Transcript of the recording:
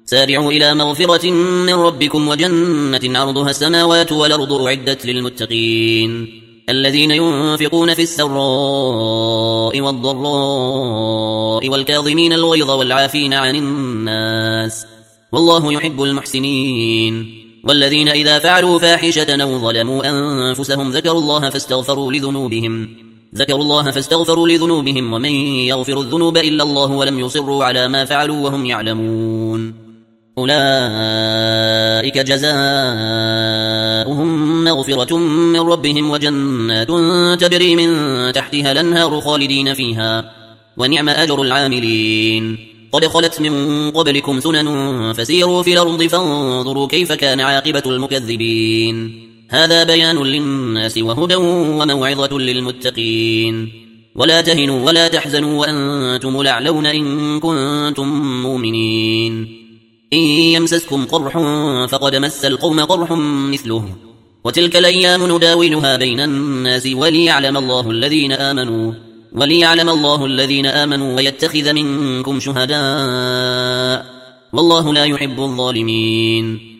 سارعوا إلى مغفرة من ربكم وجنة عرضها السماوات والأرض أعدت للمتقين الذين ينفقون في السراء والضراء والكاظمين الغيظ والعافين عن الناس والله يحب المحسنين والذين إذا فعلوا فاحشة أو ظلموا أنفسهم ذكروا الله فاستغفروا لذنوبهم ومن يغفر الذنوب إلا الله ولم يصروا على ما فعلوا وهم يعلمون أولئك جزاؤهم مغفرة من ربهم وجنات تجري من تحتها الأنهار خالدين فيها ونعم أجر العاملين قد خلت من قبلكم سنن فسيروا في الأرض فانظروا كيف كان عاقبة المكذبين هذا بيان للناس وهدى وموعظة للمتقين ولا تهنوا ولا تحزنوا وأنتم الأعلون إن كنتم مؤمنين إن يمسسكم قرح فقد مس القوم قرح مثله وتلك الأيام نداولها بين الناس وليعلم الله الذين آمنوا ويتخذ منكم شهداء والله لا يحب الظالمين